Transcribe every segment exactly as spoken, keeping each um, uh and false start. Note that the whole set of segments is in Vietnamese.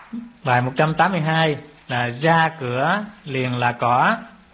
Bài một trăm tám mươi hai là ra cửa liền là cỏ.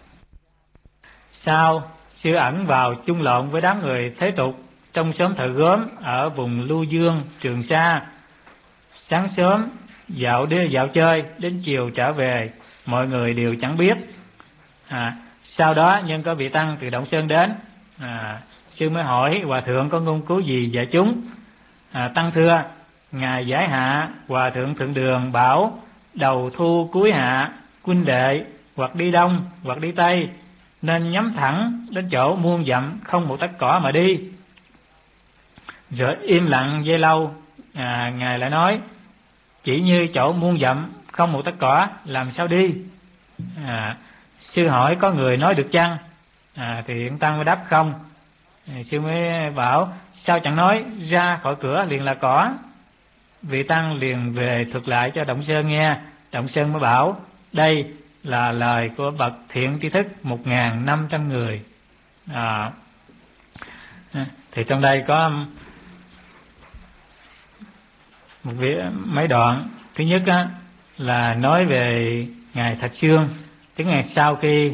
Sau sư ẩn vào chung lộn với đám người thế tục trong xóm thợ gốm ở vùng Lưu Dương, Trường Sa. Sáng sớm dạo đi dạo chơi, đến chiều trở về, mọi người đều chẳng biết. À, sau đó nhân có vị tăng từ Động Sơn đến, à, sư mới hỏi hòa thượng có ngôn cứu gì dạy chúng. À, tăng thưa, ngài giải hạ hòa thượng thượng đường bảo đầu thu cuối hạ, huynh đệ hoặc đi đông hoặc đi tây nên nhắm thẳng đến chỗ muôn dặm không một tấc cỏ mà đi. Rồi im lặng giây lâu, à, ngài lại nói chỉ như chỗ muôn dặm không một tấc cỏ làm sao đi. À, sư hỏi có người nói được chăng? À, thì hiện tăng mới đáp không. À, sư mới bảo sao chẳng nói, ra khỏi cửa liền là cỏ. Vị tăng liền về thuật lại cho Động Sơn nghe. Động Sơn mới bảo đây là lời của bậc thiện tri thức một ngàn năm trăm người. À, thì trong đây có một mấy đoạn. Thứ nhất á, là nói về ngài Thạch Sương, tức ngày sau khi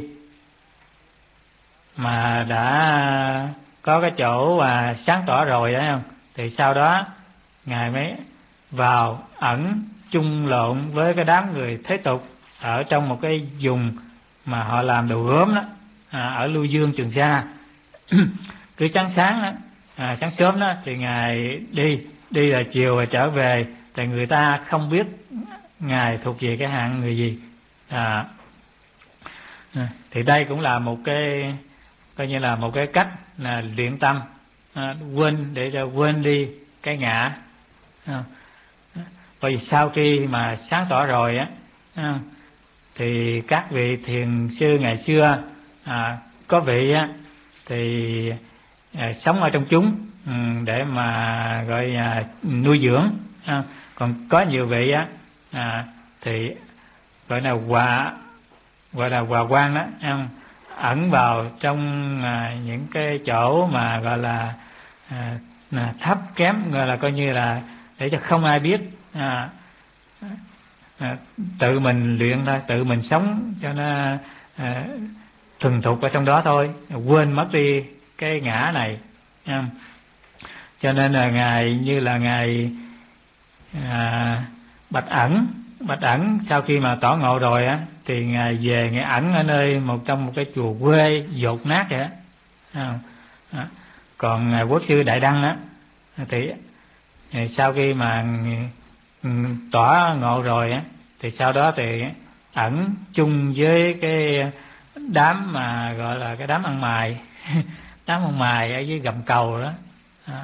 mà đã có cái chỗ và sáng tỏ rồi đó không, thì sau đó ngài mới vào ẩn chung lộn với cái đám người thế tục ở trong một cái vùng mà họ làm đồ gốm đó, à, ở Lưu Dương, Trường Sa. Cứ sáng sáng đó, à, sáng sớm đó thì ngài đi đi là chiều rồi trở về, thì người ta không biết ngài thuộc về cái hạng người gì. À, thì đây cũng là một cái coi như là một cái cách là luyện tâm, à, quên để cho quên đi cái ngã. À, bởi vì sau khi mà sáng tỏ rồi á, à, thì các vị thiền sư ngày xưa, à, có vị á thì à, sống ở trong chúng, ừ, để mà gọi là nuôi dưỡng, à, còn có nhiều vị á, à, thì gọi là hòa gọi là hòa quan đó, à, ẩn vào trong à, những cái chỗ mà gọi là, à, là thấp kém, gọi là coi như là để cho không ai biết, à, à, tự mình luyện thôi, tự mình sống cho nó à, thuần thục ở trong đó thôi, quên mất đi cái ngã này. À, cho nên là ngài như là ngài à, Bạch Ẩn Bạch Ẩn sau khi mà tỏ ngộ rồi á, thì ngài về ngài ẩn ở nơi một trong một cái chùa quê dột nát vậy đó. À, à, còn ngài Quốc sư Đại Đăng á thì sau khi mà tỏ ngộ rồi á, thì sau đó thì ẩn chung với cái đám mà gọi là cái đám ăn mày đám ăn mày ở dưới gầm cầu đó, đó.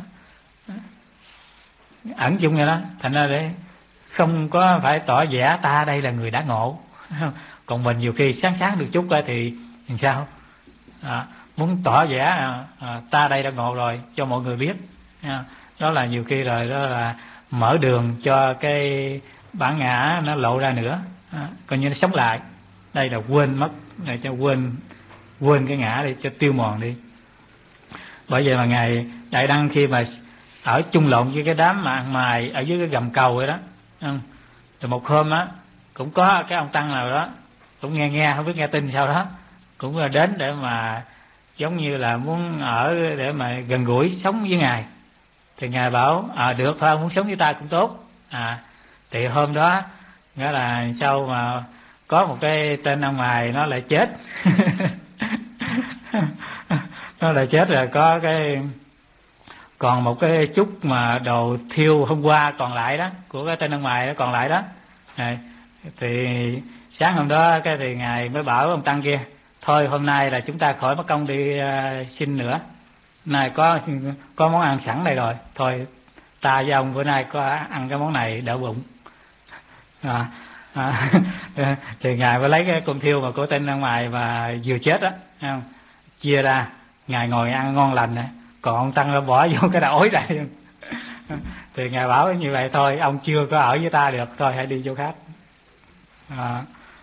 Ẩn chung vậy đó, thành ra để không có phải tỏ vẻ ta đây là người đã ngộ. Còn mình nhiều khi sáng sáng được chút thì làm sao, à, muốn tỏ vẻ à, ta đây đã ngộ rồi cho mọi người biết, à, đó là nhiều khi rồi đó là mở đường cho cái bản ngã nó lộ ra nữa, à, coi như nó sống lại. Đây là quên mất, để cho quên quên cái ngã đi, cho tiêu mòn đi. Bởi vậy mà ngài Đại Đăng khi mà ở chung lộn với cái đám mà ăn mày ở dưới cái gầm cầu vậy đó, rồi một hôm á cũng có cái ông tăng nào đó cũng nghe nghe không biết nghe tin sao đó, cũng là đến để mà giống như là muốn ở để mà gần gũi sống với ngài. Thì ngài bảo à được thôi, muốn sống với ta cũng tốt. À thì hôm đó nghĩa là sau mà có một cái tên ông mày nó lại chết nó lại chết rồi, có cái còn một cái chút mà đồ thiêu hôm qua còn lại đó của cái tên ông mày đó còn lại đó. À, thì sáng hôm đó cái thì ngài mới bảo ông tăng kia thôi hôm nay là chúng ta khỏi mất công đi uh, xin nữa, nay có có món ăn sẵn đây rồi, thôi ta với ông bữa nay có ăn cái món này đỡ bụng. À, à, thì ngài mới lấy cái con thiêu mà của tên ông mày mà vừa chết đó, không? Chia ra ngài ngồi ăn ngon lành này, còn ông tăng nó bỏ vô cái đầu ối đây. Thì ngài bảo như vậy thôi ông chưa có ở với ta được, thôi hãy đi chỗ khác. À,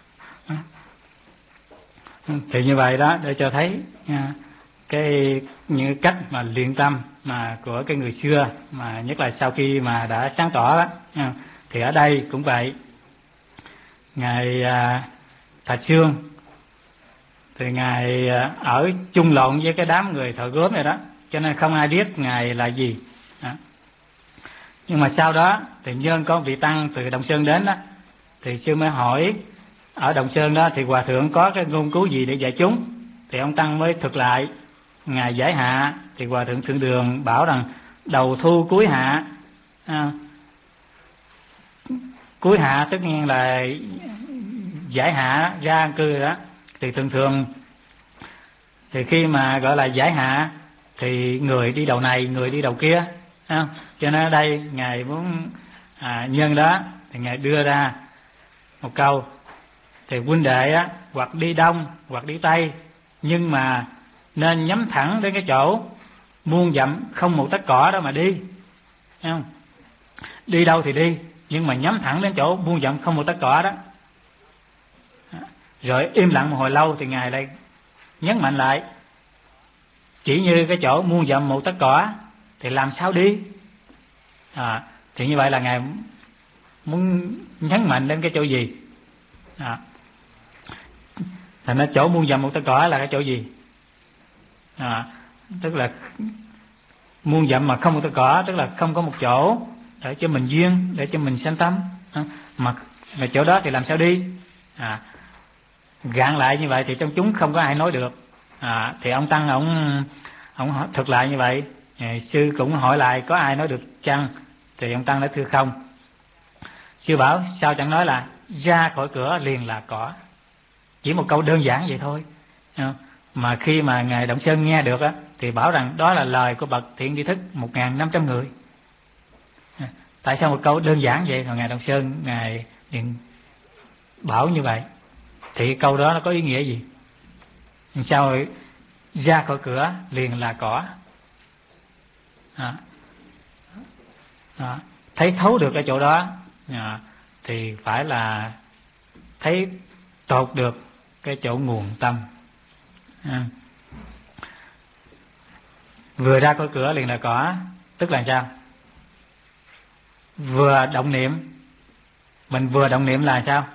thì như vậy đó để cho thấy nha, cái những cách mà luyện tâm mà của cái người xưa, mà nhất là sau khi mà đã sáng tỏ đó nha, thì ở đây cũng vậy. ngài à, Thạch Sương thì ngài à, ở chung lộn với cái đám người thợ gốm này đó, cho nên không ai biết ngài là gì. Đó. Nhưng mà sau đó thì nhân có vị tăng từ Đồng Sơn đến đó, thì sư mới hỏi ở Đồng Sơn đó thì hòa thượng có cái ngôn cứu gì để dạy chúng, thì ông tăng mới thực lại. Ngài giải hạ thì hòa thượng Thượng Đường bảo rằng đầu thu cuối hạ. À, cuối hạ tất nhiên là giải hạ ra an cư rồi đó. Thì thường thường thì khi mà gọi là giải hạ thì người đi đầu này, người đi đầu kia. À, cho nên ở đây ngài muốn à, nhân đó thì ngài đưa ra một câu thì huynh đệ á, hoặc đi đông hoặc đi tây, nhưng mà nên nhắm thẳng đến cái chỗ muôn dặm không một tấc cỏ đó mà đi. Thấy không? Đi đâu thì đi, nhưng mà nhắm thẳng đến chỗ muôn dặm không một tấc cỏ đó. Rồi im lặng một hồi lâu thì ngài lại nhấn mạnh lại, chỉ như cái chỗ muôn dặm một tấc cỏ thì làm sao đi. À, thì như vậy là ngài muốn nhấn mạnh đến cái chỗ gì. À, thành ra chỗ muôn dặm một tấc cỏ là cái chỗ gì. À, tức là muôn dặm mà không một tấc cỏ, tức là không có một chỗ để cho mình duyên, để cho mình sanh tâm. À, mà, mà chỗ đó thì làm sao đi. À, gạn lại như vậy thì trong chúng không có ai nói được. À, thì ông tăng ông ông thực lại như vậy. À, sư cũng hỏi lại có ai nói được chăng, thì ông tăng nói thưa không. Sư bảo sao chẳng nói là ra khỏi cửa liền là cỏ, chỉ một câu đơn giản vậy thôi. À, mà khi mà ngài Động Sơn nghe được á, thì bảo rằng đó là lời của bậc thiện tri thức một ngàn năm trăm người. À, tại sao một câu đơn giản vậy mà ngài Động Sơn ngài liền bảo như vậy, thì câu đó nó có ý nghĩa gì. Sao rồi ra khỏi cửa liền là cỏ. À, à, thấy thấu được cái chỗ đó à, thì phải là thấy tột được cái chỗ nguồn tâm. À, vừa ra khỏi cửa liền là cỏ, tức là sao? Vừa động niệm, mình vừa động niệm là sao?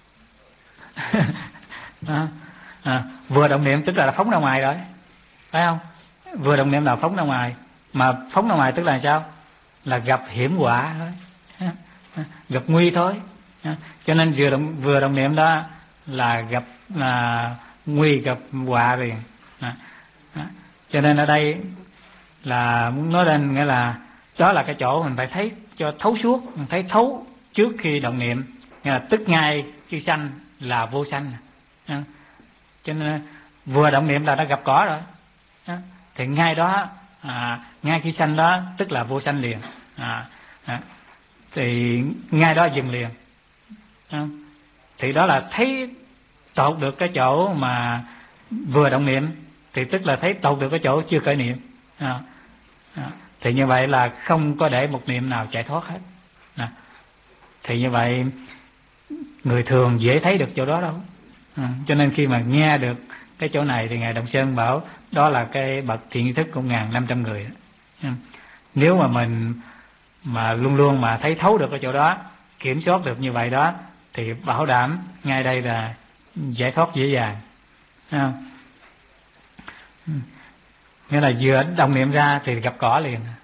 à, à, vừa động niệm tức là phóng ra ngoài rồi, phải không? Vừa động niệm là phóng ra ngoài, mà phóng ra ngoài tức là sao? Là gặp hiểm họa thôi, gặp nguy thôi. Cho nên vừa động, vừa động niệm đó là gặp là nguy, gặp họa liền. Cho nên ở đây là muốn nói lên nghĩa là đó là cái chỗ mình phải thấy cho thấu suốt, mình thấy thấu trước khi động niệm, nghĩa là tức ngay khi sanh là vô sanh. Cho nên vừa động niệm là đã gặp cỏ rồi, thì ngay đó à, ngay khi sanh đó tức là vô sanh liền. À, à, thì ngay đó dừng liền. À, thì đó là thấy tột được cái chỗ mà vừa động niệm, thì tức là thấy tột được cái chỗ chưa khởi niệm. À, à, thì như vậy là không có để một niệm nào chạy thoát hết. À, thì như vậy người thường dễ thấy được chỗ đó đâu. À, cho nên khi mà nghe được cái chỗ này thì ngài Động Sơn bảo đó là cái bậc thiện tri thức của ngàn năm trăm người. À, nếu mà mình mà luôn luôn mà thấy thấu được cái chỗ đó, kiểm soát được như vậy đó, thì bảo đảm ngay đây là giải thoát dễ dàng. À, nghĩa là vừa động niệm ra thì gặp cỏ liền.